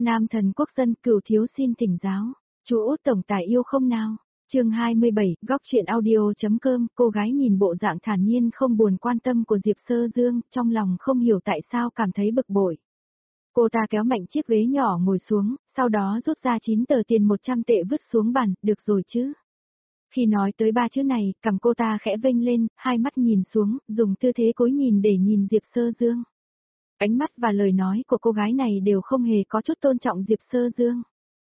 Nam thần quốc dân Cửu thiếu xin thỉnh giáo. Chú Út tổng tài yêu không nào? Chương 27, góc truyện audio.com. Cô gái nhìn bộ dạng thản nhiên không buồn quan tâm của Diệp Sơ Dương, trong lòng không hiểu tại sao cảm thấy bực bội. Cô ta kéo mạnh chiếc ghế nhỏ ngồi xuống, sau đó rút ra 9 tờ tiền 100 tệ vứt xuống bàn, được rồi chứ. Khi nói tới ba chữ này, cằm cô ta khẽ vênh lên, hai mắt nhìn xuống, dùng tư thế cúi nhìn để nhìn Diệp Sơ Dương. Ánh mắt và lời nói của cô gái này đều không hề có chút tôn trọng Diệp Sơ Dương.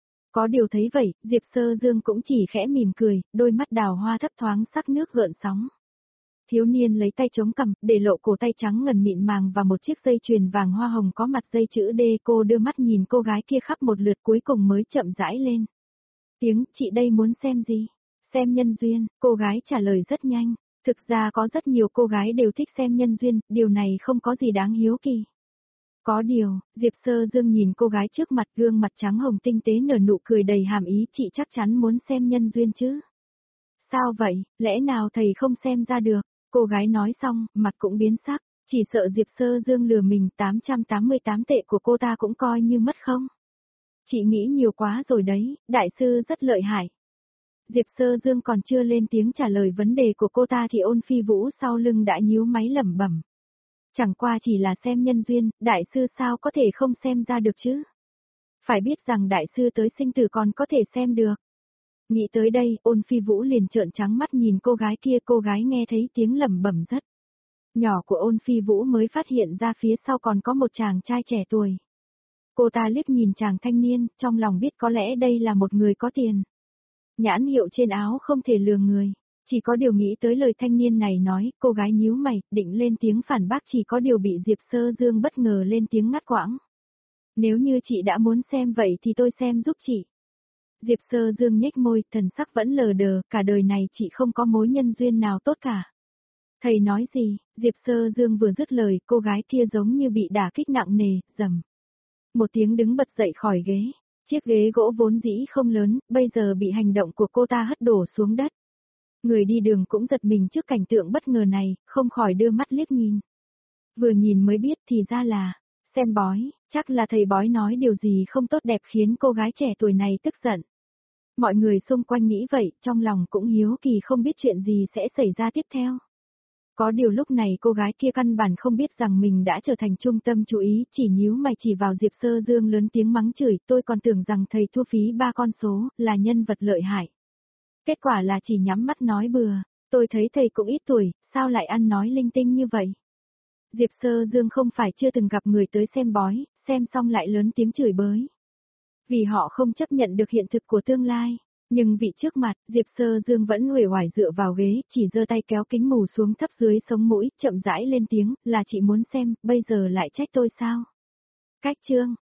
Có điều thấy vậy, Diệp Sơ Dương cũng chỉ khẽ mỉm cười, đôi mắt đào hoa thấp thoáng sắc nước gợn sóng. Thiếu niên lấy tay chống cằm, để lộ cổ tay trắng ngần mịn màng và một chiếc dây chuyền vàng hoa hồng có mặt dây chữ D. Cô đưa mắt nhìn cô gái kia khắp một lượt cuối cùng mới chậm rãi lên. Tiếng, chị đây muốn xem gì? Xem nhân duyên, cô gái trả lời rất nhanh. Thực ra có rất nhiều cô gái đều thích xem nhân duyên, điều này không có gì đáng hiếu kỳ. Có điều, Diệp Sơ Dương nhìn cô gái trước mặt, gương mặt trắng hồng tinh tế nở nụ cười đầy hàm ý, chị chắc chắn muốn xem nhân duyên chứ? Sao vậy, lẽ nào thầy không xem ra được? Cô gái nói xong, mặt cũng biến sắc, chỉ sợ Diệp Sơ Dương lừa mình. 888 tệ của cô ta cũng coi như mất không? Chị nghĩ nhiều quá rồi đấy, đại sư rất lợi hại. Diệp Sơ Dương còn chưa lên tiếng trả lời vấn đề của cô ta thì Ôn Phi Vũ sau lưng đã nhíu máy lẩm bẩm. Chẳng qua chỉ là xem nhân duyên, đại sư sao có thể không xem ra được chứ? Phải biết rằng đại sư tới sinh tử còn có thể xem được. Nghĩ tới đây, Ôn Phi Vũ liền trợn trắng mắt nhìn cô gái kia, cô gái nghe thấy tiếng lẩm bẩm rất nhỏ của Ôn Phi Vũ mới phát hiện ra phía sau còn có một chàng trai trẻ tuổi. Cô ta liếc nhìn chàng thanh niên, trong lòng biết có lẽ đây là một người có tiền. Nhãn hiệu trên áo không thể lừa người. Chỉ có điều nghĩ tới lời thanh niên này nói, cô gái nhíu mày, định lên tiếng phản bác, chỉ có điều bị Diệp Sơ Dương bất ngờ lên tiếng ngắt quãng. Nếu như chị đã muốn xem vậy thì tôi xem giúp chị. Diệp Sơ Dương nhếch môi, thần sắc vẫn lờ đờ, cả đời này chị không có mối nhân duyên nào tốt cả. Thầy nói gì? Diệp Sơ Dương vừa dứt lời, cô gái kia giống như bị đả kích nặng nề, rầm. Một tiếng đứng bật dậy khỏi ghế. Chiếc ghế gỗ vốn dĩ không lớn, bây giờ bị hành động của cô ta hất đổ xuống đất. Người đi đường cũng giật mình trước cảnh tượng bất ngờ này, không khỏi đưa mắt liếc nhìn. Vừa nhìn mới biết thì ra là, xem bói, chắc là thầy bói nói điều gì không tốt đẹp khiến cô gái trẻ tuổi này tức giận. Mọi người xung quanh nghĩ vậy, trong lòng cũng hiếu kỳ không biết chuyện gì sẽ xảy ra tiếp theo. Có điều lúc này cô gái kia căn bản không biết rằng mình đã trở thành trung tâm chú ý, chỉ nhíu mày chỉ vào Diệp Sơ Dương lớn tiếng mắng chửi, tôi còn tưởng rằng thầy thu phí 3 con số, là nhân vật lợi hại. Kết quả là chỉ nhắm mắt nói bừa, tôi thấy thầy cũng ít tuổi, sao lại ăn nói linh tinh như vậy? Diệp Sơ Dương không phải chưa từng gặp người tới xem bói, xem xong lại lớn tiếng chửi bới. Vì họ không chấp nhận được hiện thực của tương lai. Nhưng vị trước mặt, Diệp Sơ Dương vẫn uể oải dựa vào ghế, chỉ giơ tay kéo kính mù xuống thấp dưới sống mũi, chậm rãi lên tiếng, là chị muốn xem, bây giờ lại trách tôi sao? Cách chương,